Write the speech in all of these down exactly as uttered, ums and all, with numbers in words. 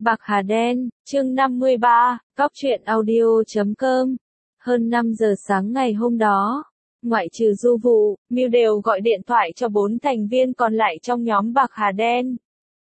Bạc Hà Đen, chương năm mươi ba, Cóc truyện audio chấm com. Hơn năm giờ sáng ngày hôm đó, ngoại trừ Du Vụ, Mưu đều gọi điện thoại cho bốn thành viên còn lại trong nhóm Bạc Hà Đen.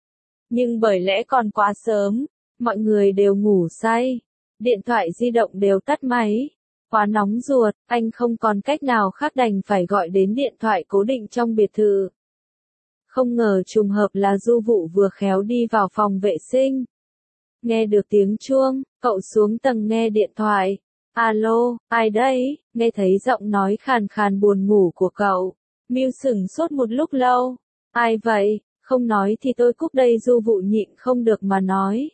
Nhưng bởi lẽ còn quá sớm, mọi người đều ngủ say, điện thoại di động đều tắt máy. Quá nóng ruột, anh không còn cách nào khác đành phải gọi đến điện thoại cố định trong biệt thự. Không ngờ trùng hợp là Du Vụ vừa khéo đi vào phòng vệ sinh. Nghe được tiếng chuông, cậu xuống tầng nghe điện thoại. Alo, ai đấy? Nghe thấy giọng nói khàn khàn buồn ngủ của cậu. Mưu sửng sốt một lúc lâu. Ai vậy? Không nói thì tôi cúp đây. Du Vụ nhịn không được mà nói.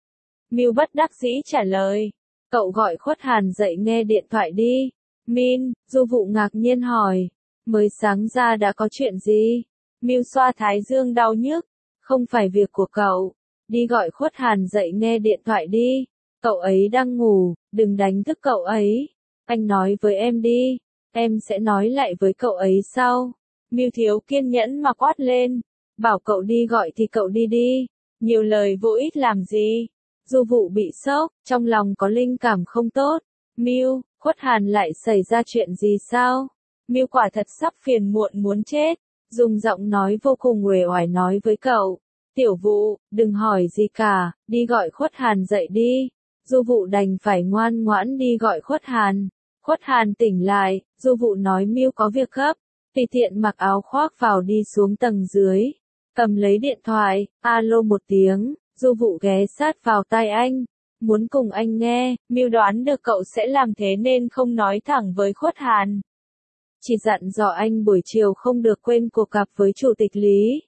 Mưu bất đắc dĩ trả lời. Cậu gọi Khuất Hàn dậy nghe điện thoại đi. Min, Du Vụ ngạc nhiên hỏi. Mới sáng ra đã có chuyện gì? Mưu xoa thái dương đau nhức. Không phải việc của cậu. Đi gọi Khuất Hàn dậy nghe điện thoại đi. Cậu ấy đang ngủ, đừng đánh thức cậu ấy. Anh nói với em đi, em sẽ nói lại với cậu ấy sau. Mưu thiếu kiên nhẫn mà quát lên. Bảo cậu đi gọi thì cậu đi đi. Nhiều lời vô ích làm gì. Du Vụ bị sốc, trong lòng có linh cảm không tốt. Mưu, Khuất Hàn lại xảy ra chuyện gì sao? Mưu quả thật sắp phiền muộn muốn chết. Dùng giọng nói vô cùng uể oải nói với cậu. Tiểu Vụ, đừng hỏi gì cả, đi gọi Khuất Hàn dậy đi. Du Vụ đành phải ngoan ngoãn đi gọi Khuất Hàn. Khuất Hàn tỉnh lại, Du Vụ nói Mưu có việc gấp, tùy tiện mặc áo khoác vào đi xuống tầng dưới. Cầm lấy điện thoại, alo một tiếng, Du Vụ ghé sát vào tai anh. Muốn cùng anh nghe, Mưu đoán được cậu sẽ làm thế nên không nói thẳng với Khuất Hàn. Chỉ dặn dò anh buổi chiều không được quên cuộc gặp với Chủ tịch Lý.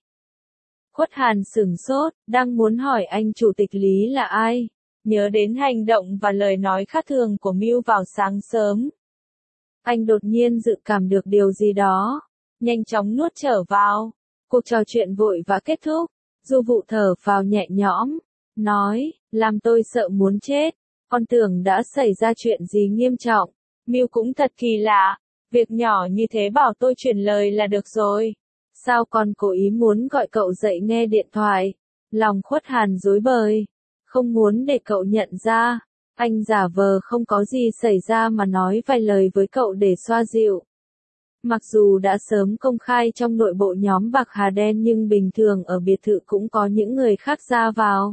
Khuất Hàn sửng sốt, đang muốn hỏi anh Chủ tịch Lý là ai, nhớ đến hành động và lời nói khác thường của Mưu vào sáng sớm. Anh đột nhiên dự cảm được điều gì đó, nhanh chóng nuốt trở vào. Cuộc trò chuyện vội và kết thúc, Du Vụ thở phào nhẹ nhõm, nói, làm tôi sợ muốn chết, con tưởng đã xảy ra chuyện gì nghiêm trọng. Mưu cũng thật kỳ lạ, việc nhỏ như thế bảo tôi truyền lời là được rồi. Sao con cố ý muốn gọi cậu dậy nghe điện thoại? Lòng Khuất Hàn rối bời. Không muốn để cậu nhận ra. Anh giả vờ không có gì xảy ra mà nói vài lời với cậu để xoa dịu. Mặc dù đã sớm công khai trong nội bộ nhóm Bạc Hà Đen nhưng bình thường ở biệt thự cũng có những người khác ra vào.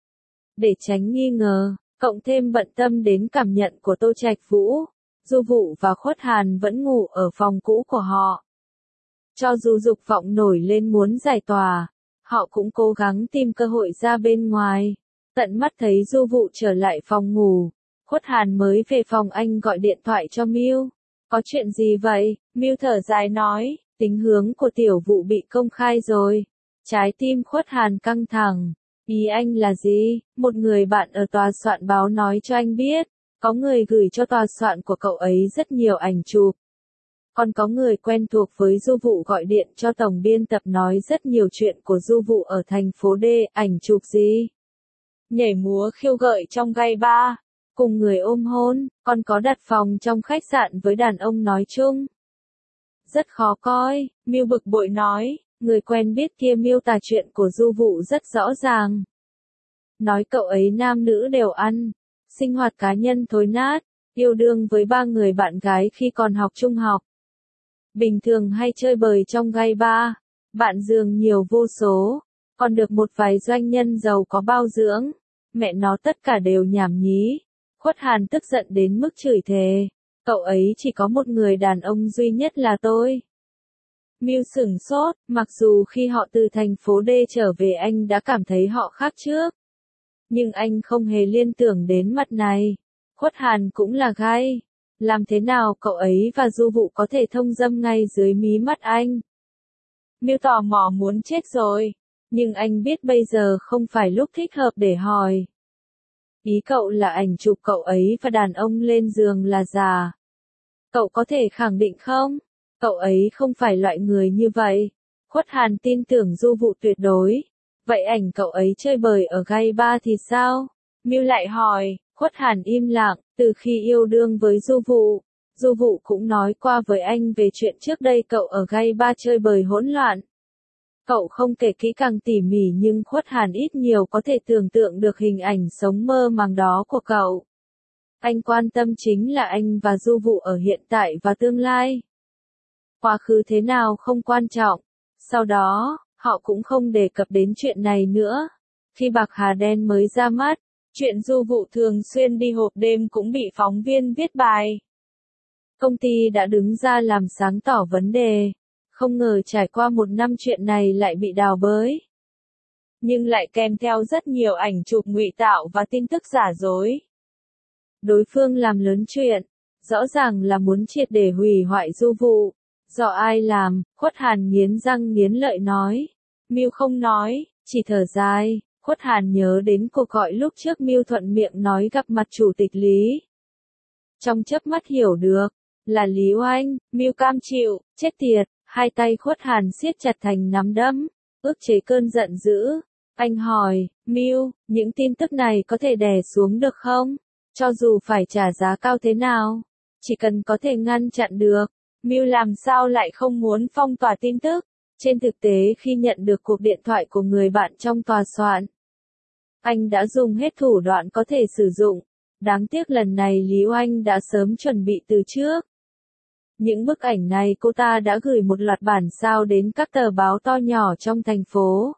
Để tránh nghi ngờ, cộng thêm bận tâm đến cảm nhận của Tô Trạch Vũ, Du Vụ và Khuất Hàn vẫn ngủ ở phòng cũ của họ. Cho dù dục vọng nổi lên muốn giải tỏa, họ cũng cố gắng tìm cơ hội ra bên ngoài. Tận mắt thấy Du Vụ trở lại phòng ngủ, Khuất Hàn mới về phòng anh gọi điện thoại cho Mưu. Có chuyện gì vậy? Mưu thở dài nói, tính hướng của Tiểu Vụ bị công khai rồi. Trái tim Khuất Hàn căng thẳng. Ý anh là gì? Một người bạn ở tòa soạn báo nói cho anh biết, có người gửi cho tòa soạn của cậu ấy rất nhiều ảnh chụp. Còn có người quen thuộc với Du Vụ gọi điện cho tổng biên tập nói rất nhiều chuyện của Du Vụ ở thành phố D. Ảnh chụp gì? Nhảy múa khiêu gợi trong gay bar, cùng người ôm hôn, còn có đặt phòng trong khách sạn với đàn ông nói chung. Rất khó coi, Mưu bực bội nói, người quen biết kia miêu tả chuyện của Du Vụ rất rõ ràng. Nói cậu ấy nam nữ đều ăn, sinh hoạt cá nhân thối nát, yêu đương với ba người bạn gái khi còn học trung học. Bình thường hay chơi bời trong gay bar, bạn giường nhiều vô số, còn được một vài doanh nhân giàu có bao dưỡng. Mẹ nó tất cả đều nhảm nhí. Khuất Hàn tức giận đến mức chửi thề. Cậu ấy chỉ có một người đàn ông duy nhất là tôi. Mưu sửng sốt, mặc dù khi họ từ thành phố D trở về anh đã cảm thấy họ khác trước. Nhưng anh không hề liên tưởng đến mặt này. Khuất Hàn cũng là gay. Làm thế nào cậu ấy và Du Vụ có thể thông dâm ngay dưới mí mắt anh? Mưu tò mò muốn chết rồi. Nhưng anh biết bây giờ không phải lúc thích hợp để hỏi. Ý cậu là ảnh chụp cậu ấy và đàn ông lên giường là giả. Cậu có thể khẳng định không? Cậu ấy không phải loại người như vậy. Khuất Hàn tin tưởng Du Vụ tuyệt đối. Vậy ảnh cậu ấy chơi bời ở gay bar thì sao? Mưu lại hỏi. Khuất Hàn im lặng, từ khi yêu đương với Du Vụ. Du Vụ cũng nói qua với anh về chuyện trước đây cậu ở gay bar chơi bời hỗn loạn. Cậu không kể kỹ càng tỉ mỉ nhưng Khuất Hàn ít nhiều có thể tưởng tượng được hình ảnh sống mơ màng đó của cậu. Anh quan tâm chính là anh và Du Vụ ở hiện tại và tương lai. Quá khứ thế nào không quan trọng. Sau đó, họ cũng không đề cập đến chuyện này nữa. Khi Bạc Hà Đen mới ra mắt, chuyện Du Vụ thường xuyên đi hộp đêm cũng bị phóng viên viết bài. Công ty đã đứng ra làm sáng tỏ vấn đề. Không ngờ trải qua một năm chuyện này lại bị đào bới. Nhưng lại kèm theo rất nhiều ảnh chụp ngụy tạo và tin tức giả dối. Đối phương làm lớn chuyện, rõ ràng là muốn triệt để hủy hoại Du Vụ. Do ai làm, Khuất Hàn nghiến răng nghiến lợi nói. Mưu không nói, chỉ thở dài. Khuất Hàn nhớ đến cuộc gọi lúc trước Mưu thuận miệng nói gặp mặt chủ tịch Lý. Trong chớp mắt hiểu được, là Lý Oanh. Mưu cam chịu, chết tiệt. Hai tay Khuất Hàn siết chặt thành nắm đấm, ức chế cơn giận dữ. Anh hỏi, Mưu, những tin tức này có thể đè xuống được không? Cho dù phải trả giá cao thế nào, chỉ cần có thể ngăn chặn được. Mưu làm sao lại không muốn phong tỏa tin tức? Trên thực tế khi nhận được cuộc điện thoại của người bạn trong tòa soạn, anh đã dùng hết thủ đoạn có thể sử dụng. Đáng tiếc lần này Lý Oanh đã sớm chuẩn bị từ trước. Những bức ảnh này cô ta đã gửi một loạt bản sao đến các tờ báo to nhỏ trong thành phố.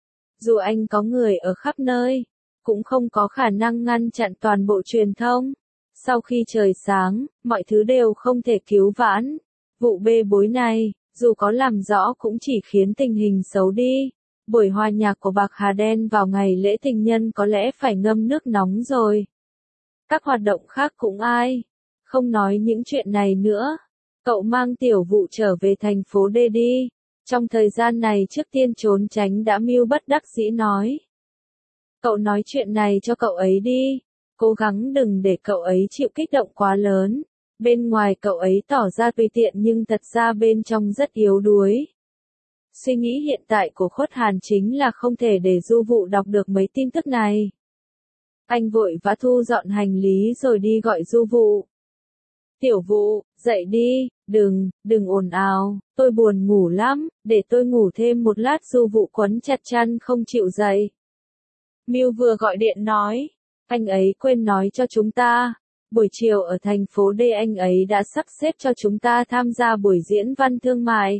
Dù anh có người ở khắp nơi, cũng không có khả năng ngăn chặn toàn bộ truyền thông. Sau khi trời sáng, mọi thứ đều không thể cứu vãn. Vụ bê bối này, dù có làm rõ cũng chỉ khiến tình hình xấu đi. Buổi hòa nhạc của Bạc Hà Đen vào ngày lễ tình nhân có lẽ phải ngâm nước nóng rồi. Các hoạt động khác cũng ai. Không nói những chuyện này nữa. Cậu mang Tiểu Vụ trở về thành phố D đi. Trong thời gian này trước tiên trốn tránh đã. Mưu bất đắc dĩ nói. Cậu nói chuyện này cho cậu ấy đi. Cố gắng đừng để cậu ấy chịu kích động quá lớn. Bên ngoài cậu ấy tỏ ra tùy tiện nhưng thật ra bên trong rất yếu đuối. Suy nghĩ hiện tại của Khuất Hàn chính là không thể để Du Vụ đọc được mấy tin tức này. Anh vội vã thu dọn hành lý rồi đi gọi Du Vụ. Tiểu Vụ, dậy đi, đừng, đừng ồn ào, tôi buồn ngủ lắm, để tôi ngủ thêm một lát. Du Vụ quấn chặt chăn không chịu dậy. Mưu vừa gọi điện nói, anh ấy quên nói cho chúng ta, buổi chiều ở thành phố D anh ấy đã sắp xếp cho chúng ta tham gia buổi diễn văn thương mại.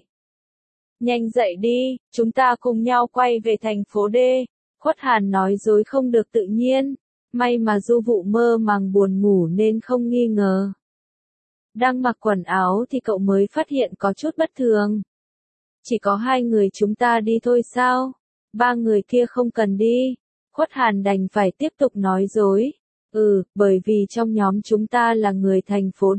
Nhanh dậy đi, chúng ta cùng nhau quay về thành phố D. Khuất Hàn nói dối không được tự nhiên, may mà Du Vụ mơ màng buồn ngủ nên không nghi ngờ. Đang mặc quần áo thì cậu mới phát hiện có chút bất thường. Chỉ có hai người chúng ta đi thôi sao? Ba người kia không cần đi. Khuất Hàn đành phải tiếp tục nói dối. Ừ, bởi vì trong nhóm chúng ta là người thành phố D.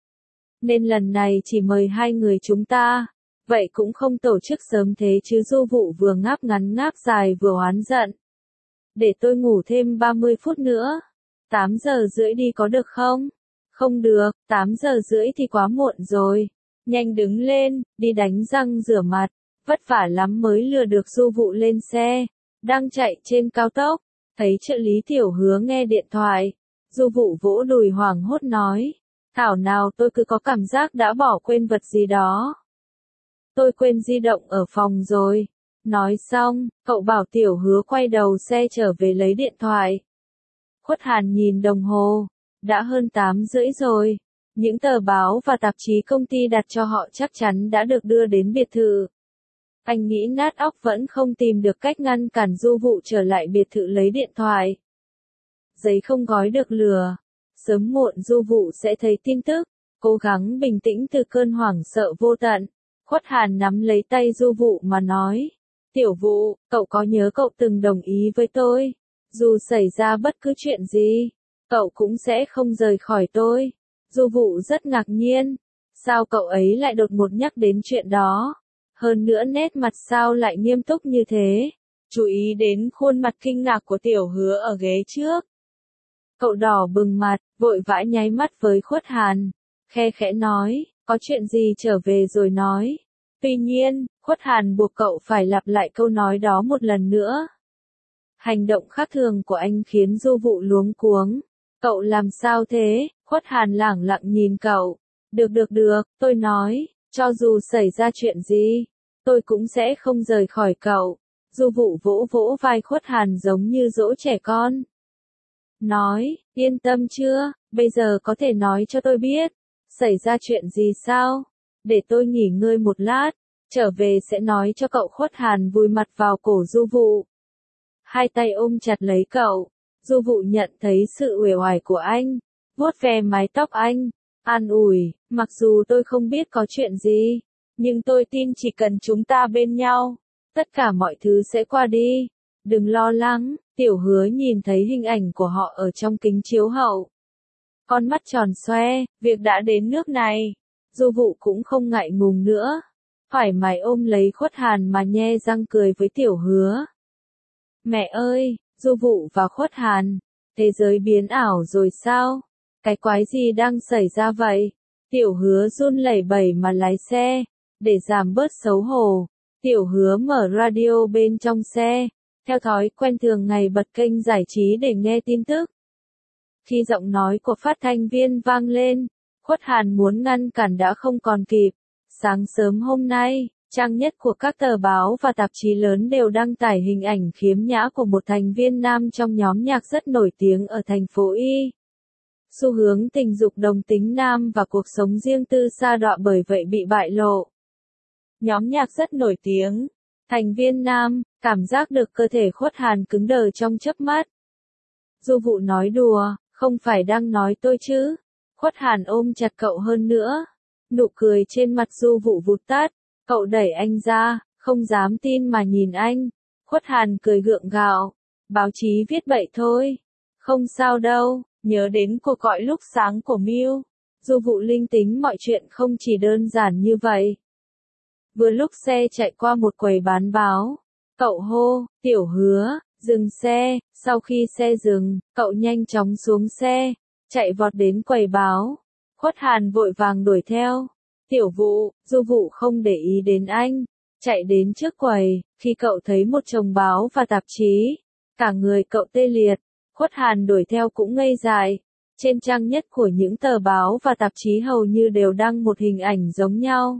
Nên lần này chỉ mời hai người chúng ta. Vậy cũng không tổ chức sớm thế chứ. Du Vụ vừa ngáp ngắn ngáp dài vừa oán giận. Để tôi ngủ thêm ba mươi phút nữa. tám giờ rưỡi đi có được không? Không được, tám giờ rưỡi thì quá muộn rồi. Nhanh đứng lên, đi đánh răng rửa mặt. Vất vả lắm mới lừa được Du Vụ lên xe. Đang chạy trên cao tốc. Thấy trợ lý Tiểu Hứa nghe điện thoại. Du Vụ vỗ đùi hoảng hốt nói. Thảo nào tôi cứ có cảm giác đã bỏ quên vật gì đó. Tôi quên di động ở phòng rồi. Nói xong, cậu bảo Tiểu Hứa quay đầu xe trở về lấy điện thoại. Khuất Hàn nhìn đồng hồ. Đã hơn tám rưỡi rồi. Những tờ báo và tạp chí công ty đặt cho họ chắc chắn đã được đưa đến biệt thự. Anh nghĩ nát óc vẫn không tìm được cách ngăn cản Du Vụ trở lại biệt thự lấy điện thoại. Giấy không gói được lửa. Sớm muộn Du Vụ sẽ thấy tin tức. Cố gắng bình tĩnh từ cơn hoảng sợ vô tận. Khuất Hàn nắm lấy tay Du Vụ mà nói. Tiểu Vụ, cậu có nhớ cậu từng đồng ý với tôi. Dù xảy ra bất cứ chuyện gì, cậu cũng sẽ không rời khỏi tôi. Du Vụ rất ngạc nhiên. Sao cậu ấy lại đột ngột nhắc đến chuyện đó? Hơn nữa nét mặt sao lại nghiêm túc như thế? Chú ý đến khuôn mặt kinh ngạc của Tiểu Hứa ở ghế trước. Cậu đỏ bừng mặt, vội vã nháy mắt với Khuất Hàn. Khe khẽ nói, có chuyện gì trở về rồi nói. Tuy nhiên, Khuất Hàn buộc cậu phải lặp lại câu nói đó một lần nữa. Hành động khác thường của anh khiến Du Vụ luống cuống. Cậu làm sao thế? Khuất Hàn lẳng lặng nhìn cậu. Được được được, tôi nói, cho dù xảy ra chuyện gì, tôi cũng sẽ không rời khỏi cậu. Du Vụ vỗ vỗ vai Khuất Hàn giống như dỗ trẻ con. Nói, yên tâm chưa, bây giờ có thể nói cho tôi biết, xảy ra chuyện gì sao? Để tôi nghỉ ngơi một lát, trở về sẽ nói cho cậu. Khuất Hàn vùi mặt vào cổ Du Vụ. Hai tay ôm chặt lấy cậu, Du Vụ nhận thấy sự uể oải của anh, vuốt ve mái tóc anh, an ủi, mặc dù tôi không biết có chuyện gì, nhưng tôi tin chỉ cần chúng ta bên nhau, tất cả mọi thứ sẽ qua đi. Đừng lo lắng, Tiểu Hứa nhìn thấy hình ảnh của họ ở trong kính chiếu hậu. Con mắt tròn xoe, việc đã đến nước này, Du Vụ cũng không ngại ngùng nữa. Thoải mái ôm lấy Khuất Hàn mà nhe răng cười với Tiểu Hứa. Mẹ ơi, Du Vụ và Khuất Hàn, thế giới biến ảo rồi sao? Cái quái gì đang xảy ra vậy? Tiểu Hứa run lẩy bẩy mà lái xe, để giảm bớt xấu hổ. Tiểu Hứa mở radio bên trong xe, theo thói quen thường ngày bật kênh giải trí để nghe tin tức. Khi giọng nói của phát thanh viên vang lên, Khuất Hàn muốn ngăn cản đã không còn kịp. Sáng sớm hôm nay, trang nhất của các tờ báo và tạp chí lớn đều đăng tải hình ảnh khiếm nhã của một thành viên nam trong nhóm nhạc rất nổi tiếng ở thành phố Y. Xu hướng tình dục đồng tính nam và cuộc sống riêng tư sa đọa bởi vậy bị bại lộ. Nhóm nhạc rất nổi tiếng, thành viên nam, cảm giác được cơ thể Khuất Hàn cứng đờ trong chớp mắt. Du Vụ nói đùa, không phải đang nói tôi chứ. Khuất Hàn ôm chặt cậu hơn nữa. Nụ cười trên mặt Du Vụ vụt tắt, cậu đẩy anh ra, không dám tin mà nhìn anh. Khuất Hàn cười gượng gạo, báo chí viết bậy thôi. Không sao đâu, nhớ đến cuộc gọi lúc sáng của Miu. Du Vụ linh tính mọi chuyện không chỉ đơn giản như vậy. Vừa lúc xe chạy qua một quầy bán báo, cậu hô, Tiểu Hứa, dừng xe. Sau khi xe dừng, cậu nhanh chóng xuống xe, chạy vọt đến quầy báo. Khuất Hàn vội vàng đuổi theo. Tiểu Vụ, Du Vụ không để ý đến anh, chạy đến trước quầy. Khi cậu thấy một chồng báo và tạp chí, cả người cậu tê liệt. Khuất Hàn đuổi theo cũng ngây dại. Trên trang nhất của những tờ báo và tạp chí hầu như đều đăng một hình ảnh giống nhau.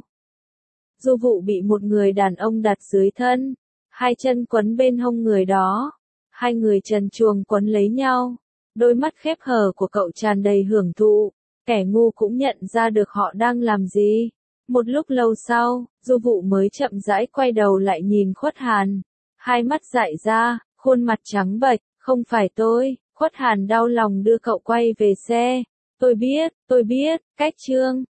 Du Vụ bị một người đàn ông đặt dưới thân, hai chân quấn bên hông người đó. Hai người trần truồng quấn lấy nhau. Đôi mắt khép hờ của cậu tràn đầy hưởng thụ. Kẻ ngu cũng nhận ra được họ đang làm gì. Một lúc lâu sau, Du Vụ mới chậm rãi quay đầu lại nhìn Khuất Hàn. Hai mắt dại ra, khuôn mặt trắng bệch, không phải tôi. Khuất Hàn đau lòng đưa cậu quay về xe. Tôi biết, tôi biết, cách Trương.